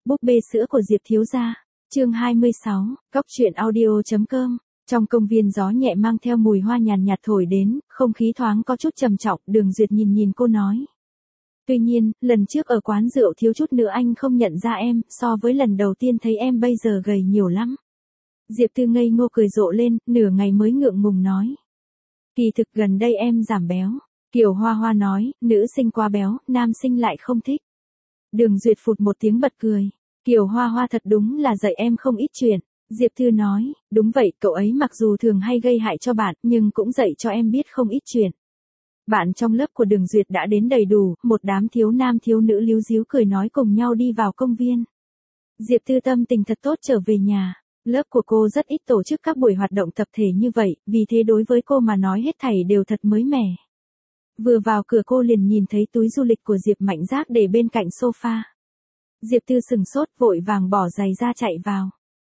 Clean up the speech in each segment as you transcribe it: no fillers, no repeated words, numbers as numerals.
Búp bê sữa của Diệp thiếu gia. Chương 26, Cóc truyện audio.com. Trong công viên gió nhẹ mang theo mùi hoa nhàn nhạt thổi đến, không khí thoáng có chút trầm trọng, Đường Duyệt nhìn cô nói. Tuy nhiên, lần trước ở quán rượu thiếu chút nữa anh không nhận ra em, so với lần đầu tiên thấy em bây giờ gầy nhiều lắm. Diệp Tư ngây ngô cười rộ lên, nửa ngày mới ngượng ngùng nói. Kỳ thực gần đây em giảm béo. Kiều Hoa Hoa nói, nữ sinh quá béo, nam sinh lại không thích. Đường Duyệt phụt một tiếng bật cười. Kiều Hoa Hoa thật đúng là dạy em không ít chuyện. Diệp Thư nói, đúng vậy, cậu ấy mặc dù thường hay gây hại cho bạn, nhưng cũng dạy cho em biết không ít chuyện. Bạn trong lớp của Đường Duyệt đã đến đầy đủ, một đám thiếu nam thiếu nữ líu díu cười nói cùng nhau đi vào công viên. Diệp Thư tâm tình thật tốt trở về nhà. Lớp của cô rất ít tổ chức các buổi hoạt động tập thể như vậy, vì thế đối với cô mà nói hết thảy đều thật mới mẻ. Vừa vào cửa cô liền nhìn thấy túi du lịch của Diệp Mạnh Giác để bên cạnh sofa. Diệp Tư sừng sốt vội vàng bỏ giày ra chạy vào.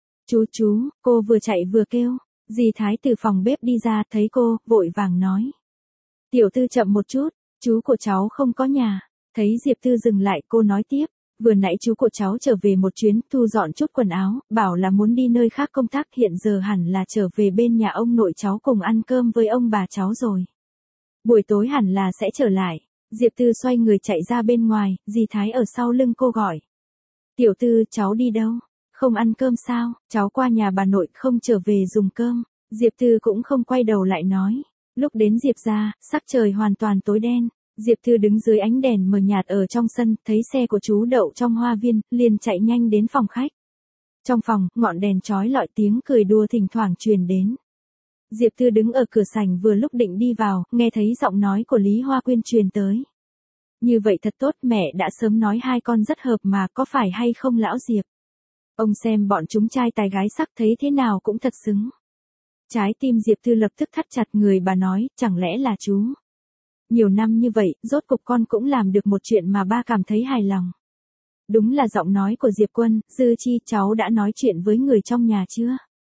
Chú, cô vừa chạy vừa kêu. Dì Thái từ phòng bếp đi ra thấy cô, vội vàng nói. Tiểu Tư chậm một chút, chú của cháu không có nhà. Thấy Diệp Tư dừng lại cô nói tiếp. Vừa nãy chú của cháu trở về một chuyến, thu dọn chút quần áo, bảo là muốn đi nơi khác công tác, hiện giờ hẳn là trở về bên nhà ông nội cháu cùng ăn cơm với ông bà cháu rồi. Buổi tối hẳn là sẽ trở lại. Diệp Tư xoay người chạy ra bên ngoài, dì Thái ở sau lưng cô gọi. Tiểu Tư, cháu đi đâu? Không ăn cơm sao? Cháu qua nhà bà nội không trở về dùng cơm. Diệp Tư cũng không quay đầu lại nói. Lúc đến Diệp ra, sắc trời hoàn toàn tối đen. Diệp Tư đứng dưới ánh đèn mờ nhạt ở trong sân, thấy xe của chú đậu trong hoa viên, liền chạy nhanh đến phòng khách. Trong phòng, ngọn đèn chói lọi tiếng cười đùa thỉnh thoảng truyền đến. Diệp Tư đứng ở cửa sảnh vừa lúc định đi vào, nghe thấy giọng nói của Lý Hoa Quyên truyền tới. Như vậy thật tốt, mẹ đã sớm nói hai con rất hợp mà, có phải hay không lão Diệp? Ông xem bọn chúng trai tài gái sắc thấy thế nào cũng thật xứng. Trái tim Diệp Tư lập tức thắt chặt, người bà nói, chẳng lẽ là chú? Nhiều năm như vậy, rốt cục con cũng làm được một chuyện mà ba cảm thấy hài lòng. Đúng là giọng nói của Diệp Quân. Dư Chi, cháu đã nói chuyện với người trong nhà chưa?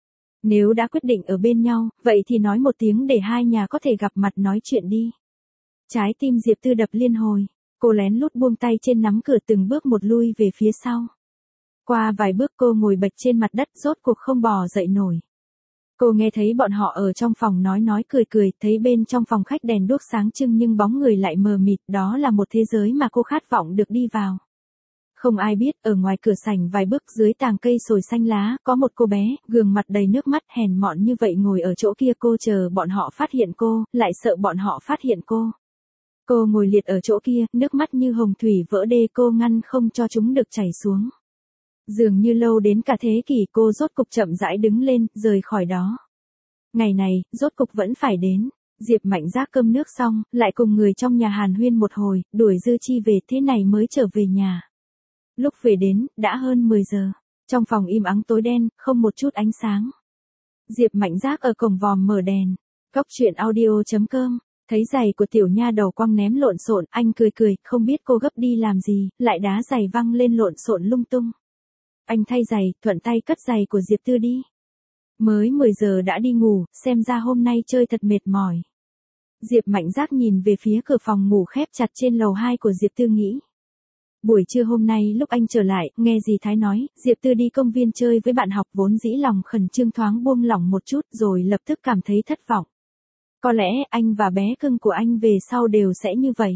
Nếu đã quyết định ở bên nhau, vậy thì nói một tiếng để hai nhà có thể gặp mặt nói chuyện đi. Trái tim Diệp Tư đập liên hồi. Cô lén lút buông tay trên nắm cửa, từng bước một lui về phía sau. Qua vài bước cô ngồi bệt trên mặt đất, rốt cuộc không bò dậy nổi. Cô nghe thấy bọn họ ở trong phòng nói cười, thấy bên trong phòng khách đèn đuốc sáng trưng nhưng bóng người lại mờ mịt, đó là một thế giới mà cô khát vọng được đi vào. Không ai biết, ở ngoài cửa sảnh vài bước dưới tàng cây sồi xanh lá, có một cô bé, gương mặt đầy nước mắt hèn mọn như vậy ngồi ở chỗ kia, cô chờ bọn họ phát hiện cô, lại sợ bọn họ phát hiện cô. Cô ngồi liệt ở chỗ kia, nước mắt như hồng thủy vỡ đê, cô ngăn không cho chúng được chảy xuống. Dường như lâu đến cả thế kỷ, cô rốt cục chậm rãi đứng lên, rời khỏi đó. Ngày này, rốt cục vẫn phải đến. Diệp Mạnh Giác cơm nước xong, lại cùng người trong nhà hàn huyên một hồi, đuổi Dư Chi về, thế này mới trở về nhà. Lúc về đến, đã hơn 10 giờ. Trong phòng im ắng tối đen, không một chút ánh sáng. Diệp Mạnh Giác ở cổng vòm mở đèn. Cóc truyện audio.com. Thấy giày của tiểu nha đầu quăng ném lộn xộn, anh cười, không biết cô gấp đi làm gì, lại đá giày văng lên lộn xộn lung tung. Anh thay giày, thuận tay cất giày của Diệp Tư đi. Mới 10 giờ đã đi ngủ, xem ra hôm nay chơi thật mệt mỏi. Diệp Mạnh Giác nhìn về phía cửa phòng ngủ khép chặt trên lầu 2 của Diệp Tư nghĩ. Buổi trưa hôm nay lúc anh trở lại, nghe dì Thái nói, Diệp Tư đi công viên chơi với bạn học, vốn dĩ lòng khẩn trương thoáng buông lỏng một chút rồi lập tức cảm thấy thất vọng. Có lẽ anh và bé cưng của anh về sau đều sẽ như vậy.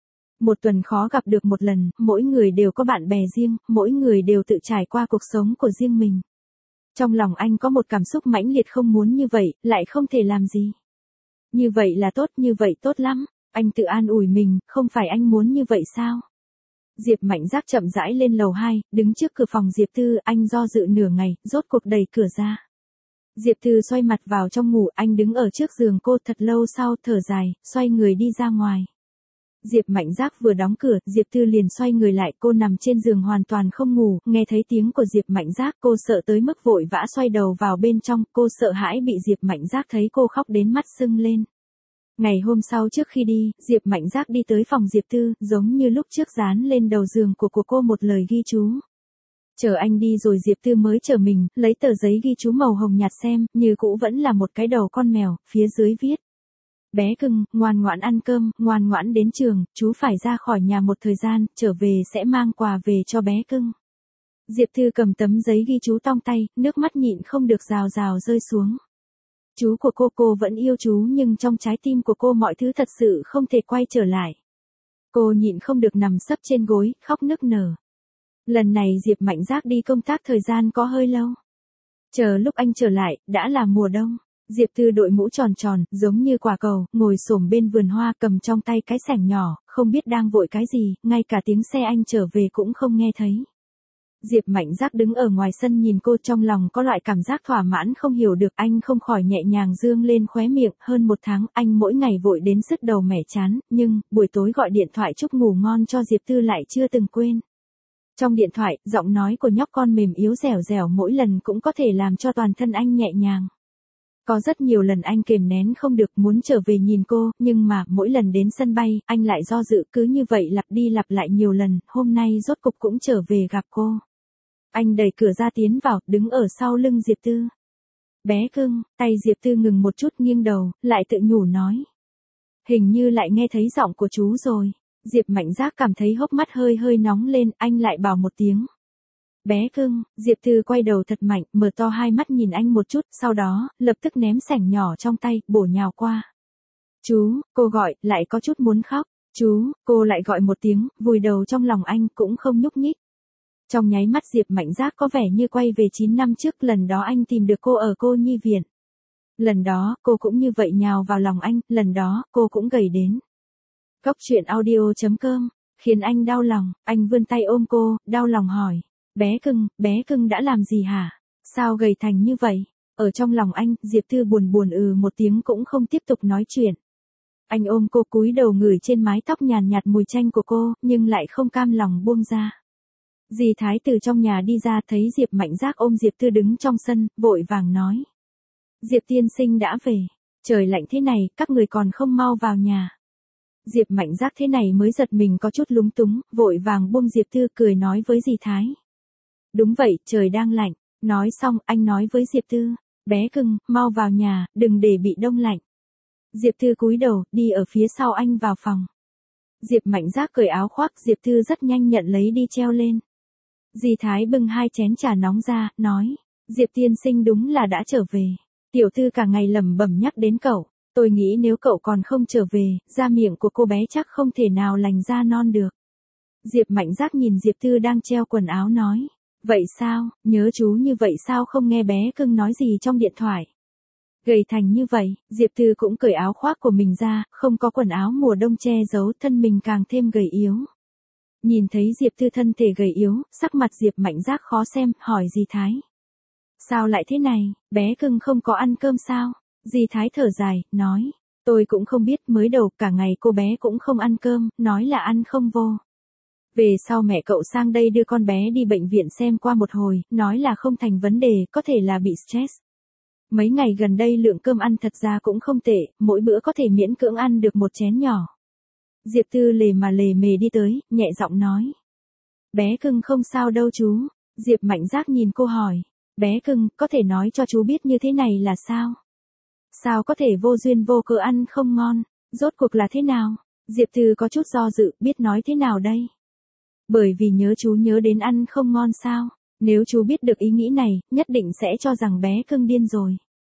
Một tuần khó gặp được một lần, mỗi người đều có bạn bè riêng, mỗi người đều tự trải qua cuộc sống của riêng mình. Trong lòng anh có một cảm xúc mãnh liệt, không muốn như vậy, lại không thể làm gì. Như vậy là tốt, như vậy tốt lắm. Anh tự an ủi mình, không phải anh muốn như vậy sao? Diệp Mạnh Giác chậm rãi lên lầu 2, đứng trước cửa phòng Diệp Tư, anh do dự nửa ngày, rốt cuộc đẩy cửa ra. Diệp Tư xoay mặt vào trong ngủ, anh đứng ở trước giường cô thật lâu sau, thở dài, xoay người đi ra ngoài. Diệp Mạnh Giác vừa đóng cửa, Diệp Tư liền xoay người lại, cô nằm trên giường hoàn toàn không ngủ, nghe thấy tiếng của Diệp Mạnh Giác, cô sợ tới mức vội vã xoay đầu vào bên trong, cô sợ hãi bị Diệp Mạnh Giác thấy, cô khóc đến mắt sưng lên. Ngày hôm sau trước khi đi, Diệp Mạnh Giác đi tới phòng Diệp Tư, giống như lúc trước dán lên đầu giường của cô một lời ghi chú. Chờ anh đi rồi Diệp Tư mới chờ mình, lấy tờ giấy ghi chú màu hồng nhạt xem, như cũ vẫn là một cái đầu con mèo, phía dưới viết. Bé cưng, ngoan ngoãn ăn cơm, ngoan ngoãn đến trường, chú phải ra khỏi nhà một thời gian, trở về sẽ mang quà về cho bé cưng. Diệp Thư cầm tấm giấy ghi chú trong tay, nước mắt nhịn không được rào rào rơi xuống. Chú của cô vẫn yêu chú nhưng trong trái tim của cô mọi thứ thật sự không thể quay trở lại. Cô nhịn không được nằm sấp trên gối, khóc nức nở. Lần này Diệp Mạnh Giác đi công tác thời gian có hơi lâu. Chờ lúc anh trở lại, đã là mùa đông. Diệp Tư đội mũ tròn tròn, giống như quả cầu, ngồi xổm bên vườn hoa cầm trong tay cái xẻng nhỏ, không biết đang vội cái gì, ngay cả tiếng xe anh trở về cũng không nghe thấy. Diệp Mạnh Giác đứng ở ngoài sân nhìn cô, trong lòng có loại cảm giác thỏa mãn không hiểu được, anh không khỏi nhẹ nhàng dương lên khóe miệng. Hơn 1 tháng, anh mỗi ngày vội đến sứt đầu mẻ chán, nhưng, buổi tối gọi điện thoại chúc ngủ ngon cho Diệp Tư lại chưa từng quên. Trong điện thoại, giọng nói của nhóc con mềm yếu dẻo dẻo mỗi lần cũng có thể làm cho toàn thân anh nhẹ nhàng. Có rất nhiều lần anh kềm nén không được muốn trở về nhìn cô, nhưng mà mỗi lần đến sân bay, anh lại do dự, cứ như vậy lặp đi lặp lại nhiều lần, hôm nay rốt cục cũng trở về gặp cô. Anh đẩy cửa ra tiến vào, đứng ở sau lưng Diệp Tư. Bé cưng, tay Diệp Tư ngừng một chút nghiêng đầu, lại tự nhủ nói. Hình như lại nghe thấy giọng của chú rồi. Diệp Mạnh Giác cảm thấy hốc mắt hơi hơi nóng lên, anh lại bảo một tiếng. Bé cưng, Diệp Tư quay đầu thật mạnh, mở to hai mắt nhìn anh một chút, sau đó, lập tức ném xẻng nhỏ trong tay, bổ nhào qua. Chú, cô gọi, lại có chút muốn khóc. Chú, cô lại gọi một tiếng, vùi đầu trong lòng anh cũng không nhúc nhích. Trong nháy mắt Diệp Mạnh Giác có vẻ như quay về 9 năm trước, lần đó anh tìm được cô ở cô nhi viện. Lần đó, cô cũng như vậy nhào vào lòng anh, lần đó, cô cũng gầy đến. Cốc truyện audio.com, khiến anh đau lòng, anh vươn tay ôm cô, đau lòng hỏi. Bé cưng đã làm gì hả? Sao gầy thành như vậy? Ở trong lòng anh, Diệp Tư buồn buồn một tiếng cũng không tiếp tục nói chuyện. Anh ôm cô cúi đầu ngửi trên mái tóc nhàn nhạt mùi chanh của cô, nhưng lại không cam lòng buông ra. Dì Thái từ trong nhà đi ra thấy Diệp Mạnh Giác ôm Diệp Tư đứng trong sân, vội vàng nói. Diệp tiên sinh đã về. Trời lạnh thế này, các người còn không mau vào nhà. Diệp Mạnh Giác thế này mới giật mình có chút lúng túng, vội vàng buông Diệp Tư cười nói với dì Thái. Đúng vậy, trời đang lạnh. Nói xong, anh nói với Diệp Tư. Bé cưng, mau vào nhà, đừng để bị đông lạnh. Diệp Tư cúi đầu, đi ở phía sau anh vào phòng. Diệp Mạnh Giác cởi áo khoác, Diệp Tư rất nhanh nhận lấy đi treo lên. Dì Thái bưng 2 chén trà nóng ra, nói. Diệp tiên sinh đúng là đã trở về. Tiểu Tư cả ngày lẩm bẩm nhắc đến cậu. Tôi nghĩ nếu cậu còn không trở về, da miệng của cô bé chắc không thể nào lành da non được. Diệp Mạnh Giác nhìn Diệp Tư đang treo quần áo nói. Vậy sao, nhớ chú như vậy sao không nghe bé cưng nói gì trong điện thoại? Gầy thành như vậy, Diệp Tư cũng cởi áo khoác của mình ra, không có quần áo mùa đông che giấu thân mình càng thêm gầy yếu. Nhìn thấy Diệp Tư thân thể gầy yếu, sắc mặt Diệp Mạnh Giác khó xem, hỏi dì Thái. Sao lại thế này, bé cưng không có ăn cơm sao? Dì Thái thở dài, nói. Tôi cũng không biết, mới đầu cả ngày cô bé cũng không ăn cơm, nói là ăn không vô. Về sau mẹ cậu sang đây đưa con bé đi bệnh viện xem qua một hồi, nói là không thành vấn đề, có thể là bị stress. Mấy ngày gần đây lượng cơm ăn thật ra cũng không tệ, mỗi bữa có thể miễn cưỡng ăn được 1 chén nhỏ. Diệp Tư lề mề đi tới, nhẹ giọng nói. Bé cưng không sao đâu chú. Diệp Mạnh Giác nhìn cô hỏi. Bé cưng, có thể nói cho chú biết như thế này là sao? Sao có thể vô duyên vô cớ ăn không ngon? Rốt cuộc là thế nào? Diệp Tư có chút do dự, biết nói thế nào đây? Bởi vì nhớ chú nhớ đến ăn không ngon sao? Nếu chú biết được ý nghĩ này, nhất định sẽ cho rằng bé cưng điên rồi.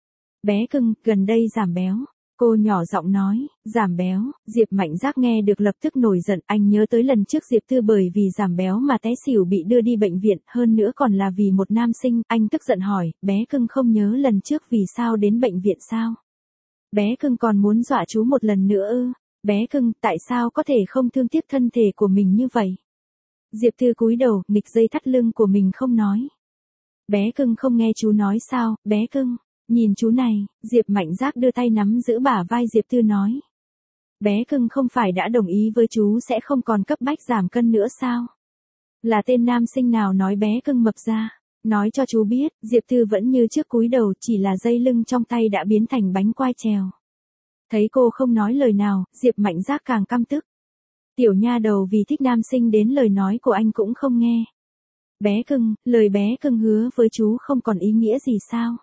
Bé cưng, gần đây giảm béo. Cô nhỏ giọng nói, giảm béo. Diệp Mạnh Giác nghe được lập tức nổi giận, anh nhớ tới lần trước Diệp Tư bởi vì giảm béo mà té xỉu bị đưa đi bệnh viện, hơn nữa còn là vì một nam sinh, anh tức giận hỏi, bé cưng không nhớ lần trước vì sao đến bệnh viện sao? Bé cưng còn muốn dọa chú một lần nữa ư? Bé cưng, tại sao có thể không thương tiếc thân thể của mình như vậy? Diệp Tư cúi đầu, nghịch dây thắt lưng của mình không nói. Bé cưng không nghe chú nói sao, bé cưng. Nhìn chú này, Diệp Mạnh Giác đưa tay nắm giữ bả vai Diệp Tư nói. Bé cưng không phải đã đồng ý với chú sẽ không còn cấp bách giảm cân nữa sao? Là tên nam sinh nào nói bé cưng mập ra? Nói cho chú biết, Diệp Tư vẫn như trước cúi đầu, chỉ là dây lưng trong tay đã biến thành bánh quai trèo. Thấy cô không nói lời nào, Diệp Mạnh Giác càng căm tức. Tiểu nha đầu vì thích nam sinh đến lời nói của anh cũng không nghe. Bé cưng, lời bé cưng hứa với chú không còn ý nghĩa gì sao?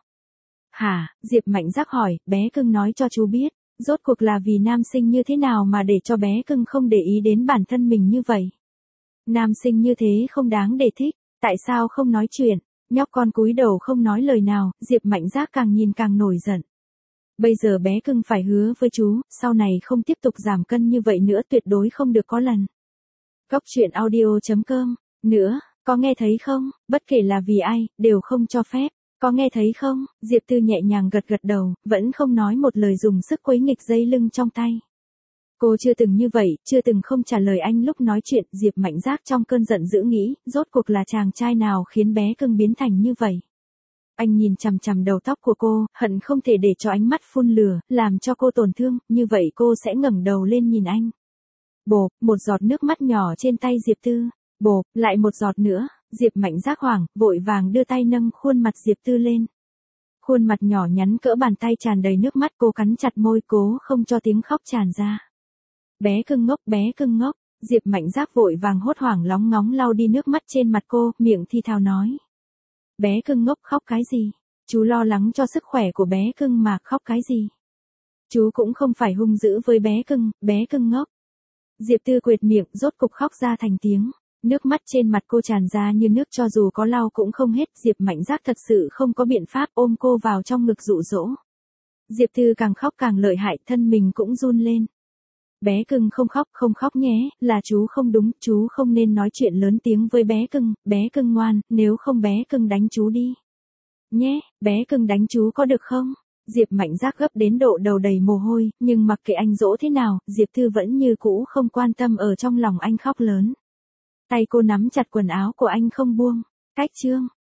Hả, Diệp Mạnh Giác hỏi, bé cưng nói cho chú biết, rốt cuộc là vì nam sinh như thế nào mà để cho bé cưng không để ý đến bản thân mình như vậy. Nam sinh như thế không đáng để thích, Tại sao không nói chuyện? Nhóc con cúi đầu không nói lời nào, Diệp Mạnh Giác càng nhìn càng nổi giận. Bây giờ bé cưng phải hứa với chú, sau này không tiếp tục giảm cân như vậy nữa, tuyệt đối không được có lần. Cóc truyện audio.com. Nữa, có nghe thấy không? Bất kể là vì ai, đều không cho phép. Có nghe thấy không? Diệp Tư nhẹ nhàng gật gật đầu, vẫn không nói một lời, dùng sức quấy nghịch dây lưng trong tay. Cô chưa từng như vậy, chưa từng không trả lời anh lúc nói chuyện. Diệp Mạnh Giác trong cơn giận dữ nghĩ, rốt cuộc là chàng trai nào khiến bé cưng biến thành như vậy. Anh nhìn chằm chằm đầu tóc của cô, hận không thể để cho ánh mắt phun lửa, làm cho cô tổn thương, như vậy cô sẽ ngẩng đầu lên nhìn anh. Bộp, một giọt nước mắt nhỏ trên tay Diệp Tư. Bộp, lại một giọt nữa. Diệp Mạnh Giác hoảng, vội vàng đưa tay nâng khuôn mặt Diệp Tư lên. Khuôn mặt nhỏ nhắn cỡ bàn tay tràn đầy nước mắt, cô cắn chặt môi cố không cho tiếng khóc tràn ra. Bé cưng ngốc, bé cưng ngốc. Diệp Mạnh Giác vội vàng hốt hoảng lóng ngóng lau đi nước mắt trên mặt cô, miệng thi thào nói. Bé cưng ngốc khóc cái gì? Chú lo lắng cho sức khỏe của bé cưng mà khóc cái gì? Chú cũng không phải hung dữ với bé cưng ngốc. Diệp Tư quệt miệng, rốt cục khóc ra thành tiếng. Nước mắt trên mặt cô tràn ra như nước, cho dù có lau cũng không hết. Diệp Mạnh Giác thật sự không có biện pháp, ôm cô vào trong ngực dụ dỗ. Diệp Tư càng khóc càng lợi hại, thân mình cũng run lên. Bé cưng không khóc nhé, là chú không đúng, chú không nên nói chuyện lớn tiếng với bé cưng ngoan, nếu không bé cưng đánh chú đi. Nhé, bé cưng đánh chú có được không? Diệp Mạnh Giác gấp đến độ đầu đầy mồ hôi, nhưng mặc kệ anh dỗ thế nào, Diệp Tư vẫn như cũ không quan tâm, ở trong lòng anh khóc lớn. Tay cô nắm chặt quần áo của anh không buông. Cách chương